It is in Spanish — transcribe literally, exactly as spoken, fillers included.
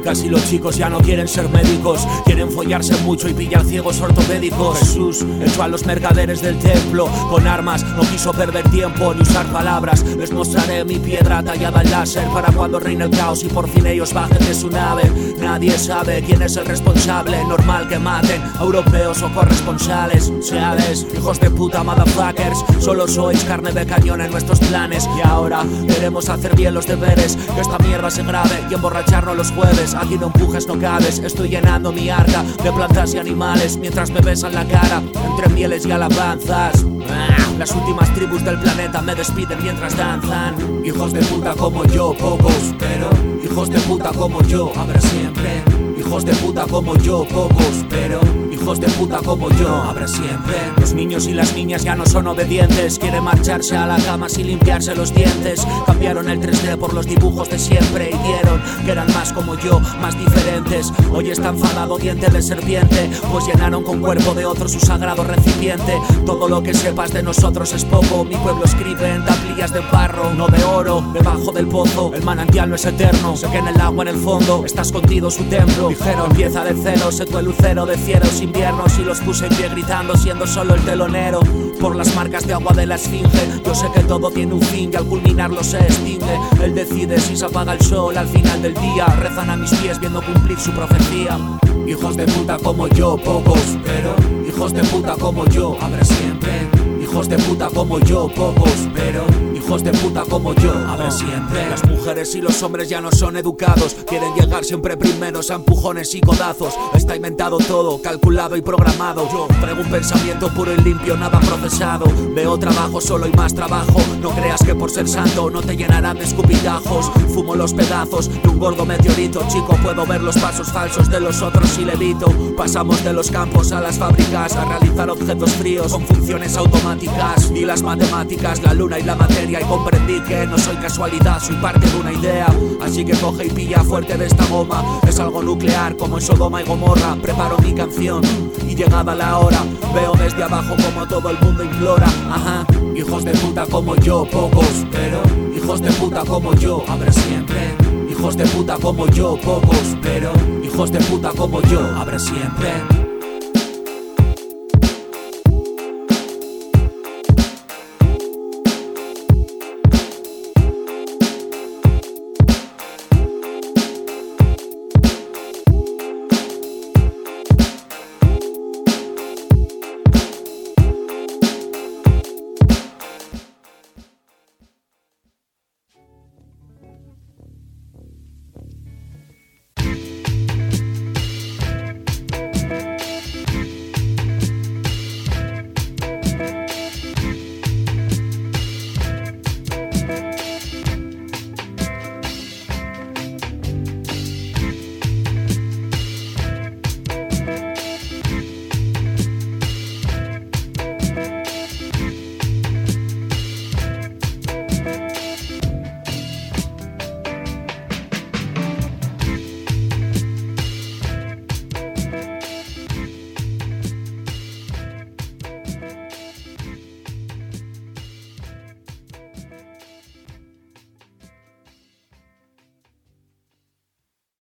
Casi los chicos ya no quieren ser médicos, quieren follarse mucho y pillar ciegos ortopédicos. Jesús echó a los mercaderes del templo con armas, no quiso perder tiempo ni usar palabras. Les mostraré mi piedra tallada en láser para cuando reine el caos y por fin ellos bajen de su nave. Nadie sabe quién es el responsable, normal que maten a europeos o corresponsales. Seades, hijos de puta motherfuckers, solo sois carne de cañón en nuestros planes. Y ahora queremos hacer bien los deberes, que esta mierda se grabe y emborracharnos los jueves. Aquí no empujes, no cabes, estoy llenando mi arca de plantas y animales mientras me besan la cara entre mieles y alabanzas. Las últimas tribus del planeta me despiden mientras danzan. Hijos de puta como yo, pocos, pero hijos de puta como yo habrá siempre. Hijos de puta como yo, pocos, pero hijos de puta como yo habrá siempre. Los niños y las niñas ya no son obedientes, quieren marcharse a la cama sin limpiarse los dientes. Cambiaron el tres D por los dibujos de siempre y dieron que eran más como yo, más diferentes. Hoy está enfadado diente de serpiente, pues llenaron con cuerpo de otro su sagrado recipiente. Todo lo que sepas de nosotros es poco, mi pueblo escribe en tablillas de barro, no de oro, debajo del pozo. El manantial no es eterno, sé que en el agua en el fondo está escondido su templo. Dijeron empieza de cero, sé tú el lucero de cielos inviernos y los puse en pie gritando siendo solo el telonero. Por las marcas de agua de la esfinge, yo sé que todo tiene un fin y al culminarlo se extingue. Él decide si se apaga el sol al final del día, rezan a mis pies viendo cumplir su profecía. Hijos de puta como yo, pocos, pero hijos de puta como yo habrá siempre. Hijos de puta como yo, pocos, pero hijos de puta como yo habrá siempre. Las mujeres y los hombres ya no son educados, quieren llegar siempre primeros a empujones y codazos. Está inventado todo, calculado y programado. Yo traigo un pensamiento puro y limpio, nada procesado. Veo trabajo, solo y más trabajo. No creas que por ser santo no te llenarán de escupitajos. Fumo los pedazos de un gordo meteorito. Chico, puedo ver los pasos falsos de los otros y levito. Pasamos de los campos a las fábricas, a realizar objetos fríos con funciones automáticas. Y las matemáticas, la luna y la materia. Y comprendí que no soy casualidad, soy parte de una idea. Así que coge y pilla fuerte de esta goma. Es algo nuclear como en Sodoma y Gomorra. Preparo mi canción y llegada la hora, veo desde abajo como todo el mundo implora. Ajá, hijos de puta como yo, pocos, pero hijos de puta como yo habrá siempre. Hijos de puta como yo, pocos, pero hijos de puta como yo habrá siempre.